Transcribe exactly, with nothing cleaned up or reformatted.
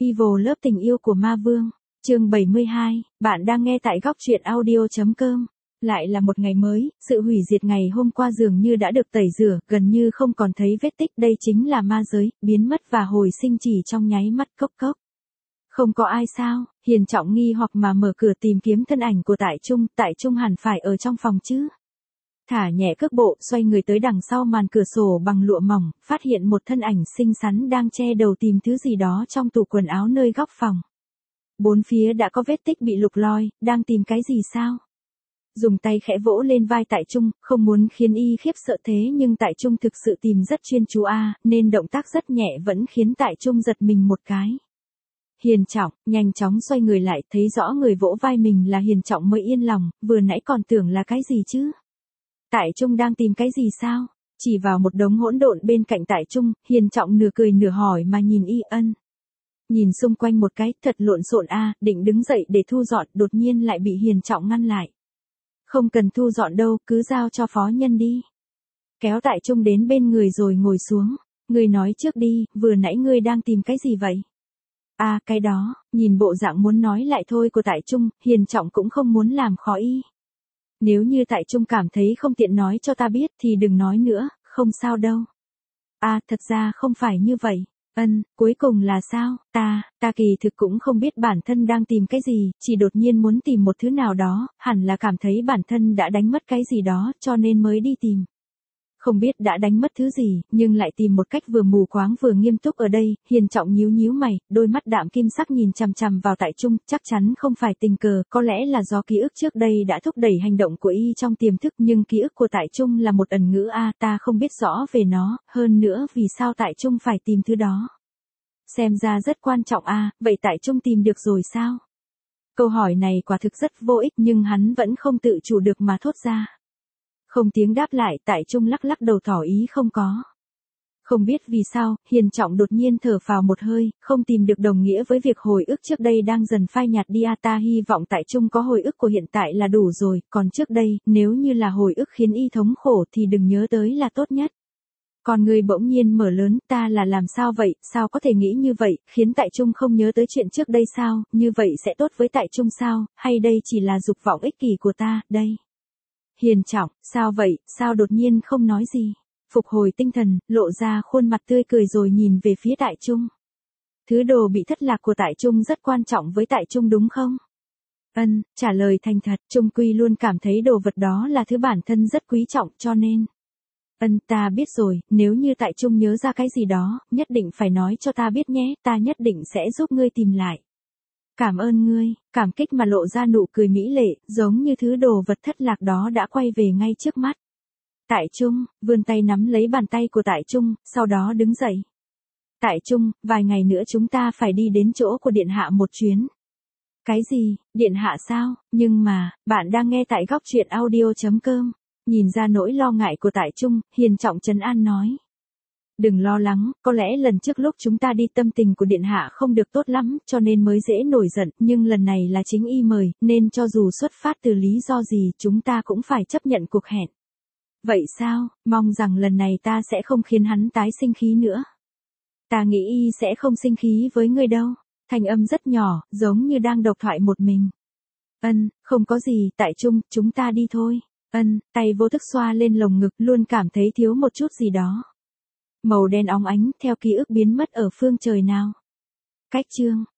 Evil Love tình yêu của ma vương, chương bảy mươi hai, bạn đang nghe tại góc truyện audio chấm com. Lại là một ngày mới, sự hủy diệt ngày hôm qua dường như đã được tẩy rửa, gần như không còn thấy vết tích, đây chính là ma giới, biến mất và hồi sinh chỉ trong nháy mắt. Cốc cốc. Không có ai sao? Hiền Trọng nghi hoặc mà mở cửa tìm kiếm thân ảnh của Tại Trung, Tại Trung hẳn phải ở trong phòng chứ. Thả nhẹ cước bộ, xoay người tới đằng sau màn cửa sổ bằng lụa mỏng, phát hiện một thân ảnh xinh xắn đang che đầu tìm thứ gì đó trong tủ quần áo nơi góc phòng. Bốn phía đã có vết tích bị lục lọi, đang tìm cái gì sao? Dùng tay khẽ vỗ lên vai Tại Trung, không muốn khiến y khiếp sợ thế nhưng Tại Trung thực sự tìm rất chuyên chú a, nên động tác rất nhẹ vẫn khiến Tại Trung giật mình một cái. Hiền Trọng, nhanh chóng xoay người lại, thấy rõ người vỗ vai mình là Hiền Trọng mới yên lòng, vừa nãy còn tưởng là cái gì chứ? Tại Trung đang tìm cái gì sao? Chỉ vào một đống hỗn độn bên cạnh Tại Trung, Hiền Trọng nửa cười nửa hỏi mà nhìn y ân. Nhìn xung quanh một cái, thật lộn xộn a, định đứng dậy để thu dọn, đột nhiên lại bị Hiền Trọng ngăn lại. Không cần thu dọn đâu, cứ giao cho phó nhân đi. Kéo Tại Trung đến bên người rồi ngồi xuống. Ngươi nói trước đi, vừa nãy ngươi đang tìm cái gì vậy? À, cái đó, nhìn bộ dạng muốn nói lại thôi của Tại Trung, Hiền Trọng cũng không muốn làm khó y. Nếu như Tại Trung cảm thấy không tiện nói cho ta biết thì đừng nói nữa, không sao đâu. À, thật ra không phải như vậy. Ân, cuối cùng là sao? Ta, ta kỳ thực cũng không biết bản thân đang tìm cái gì, chỉ đột nhiên muốn tìm một thứ nào đó, hẳn là cảm thấy bản thân đã đánh mất cái gì đó, cho nên mới đi tìm. Không biết đã đánh mất thứ gì, nhưng lại tìm một cách vừa mù quáng vừa nghiêm túc ở đây. Hiền Trọng nhíu nhíu mày, đôi mắt đạm kim sắc nhìn chằm chằm vào Tại Trung, chắc chắn không phải tình cờ, có lẽ là do ký ức trước đây đã thúc đẩy hành động của y trong tiềm thức, nhưng ký ức của Tại Trung là một ẩn ngữ a, ta không biết rõ về nó, hơn nữa vì sao Tại Trung phải tìm thứ đó. Xem ra rất quan trọng a, vậy Tại Trung tìm được rồi sao? Câu hỏi này quả thực rất vô ích nhưng hắn vẫn không tự chủ được mà thốt ra. Không tiếng đáp lại, Tại Trung lắc lắc đầu tỏ ý không có. Không biết vì sao, Hiền Trọng đột nhiên thở phào một hơi, không tìm được đồng nghĩa với việc hồi ức trước đây đang dần phai nhạt đi a, ta hy vọng Tại Trung có hồi ức của hiện tại là đủ rồi, còn trước đây, nếu như là hồi ức khiến y thống khổ thì đừng nhớ tới là tốt nhất. Còn người bỗng nhiên mở lớn, ta là làm sao vậy, sao có thể nghĩ như vậy, khiến Tại Trung không nhớ tới chuyện trước đây sao, như vậy sẽ tốt với Tại Trung sao, hay đây chỉ là dục vọng ích kỷ của ta, đây. Hiền Trọng, sao vậy, sao đột nhiên không nói gì? Phục hồi tinh thần, lộ ra khuôn mặt tươi cười rồi nhìn về phía Tại Trung. Thứ đồ bị thất lạc của Tại Trung rất quan trọng với Tại Trung đúng không? Ân, trả lời thành thật, Trung Quy luôn cảm thấy đồ vật đó là thứ bản thân rất quý trọng cho nên. Ân, ta biết rồi, nếu như Tại Trung nhớ ra cái gì đó, nhất định phải nói cho ta biết nhé, ta nhất định sẽ giúp ngươi tìm lại. Cảm ơn ngươi, cảm kích mà lộ ra nụ cười mỹ lệ, giống như thứ đồ vật thất lạc đó đã quay về ngay trước mắt. Tại Trung, vươn tay nắm lấy bàn tay của Tại Trung, sau đó đứng dậy. Tại Trung, vài ngày nữa chúng ta phải đi đến chỗ của Điện Hạ một chuyến. Cái gì, Điện Hạ sao, nhưng mà, bạn đang nghe tại góc truyện audio chấm com. Nhìn ra nỗi lo ngại của Tại Trung, Hiền Trọng trấn an nói. Đừng lo lắng, có lẽ lần trước lúc chúng ta đi tâm tình của Điện Hạ không được tốt lắm, cho nên mới dễ nổi giận, nhưng lần này là chính y mời, nên cho dù xuất phát từ lý do gì chúng ta cũng phải chấp nhận cuộc hẹn. Vậy sao, mong rằng lần này ta sẽ không khiến hắn tái sinh khí nữa. Ta nghĩ y sẽ không sinh khí với ngươi đâu, thanh âm rất nhỏ, giống như đang độc thoại một mình. Ân, không có gì, Tại Trung, chúng ta đi thôi. Ân, tay vô thức xoa lên lồng ngực, luôn cảm thấy thiếu một chút gì đó. Màu đen óng ánh, theo ký ức biến mất ở phương trời nào. Cách chương,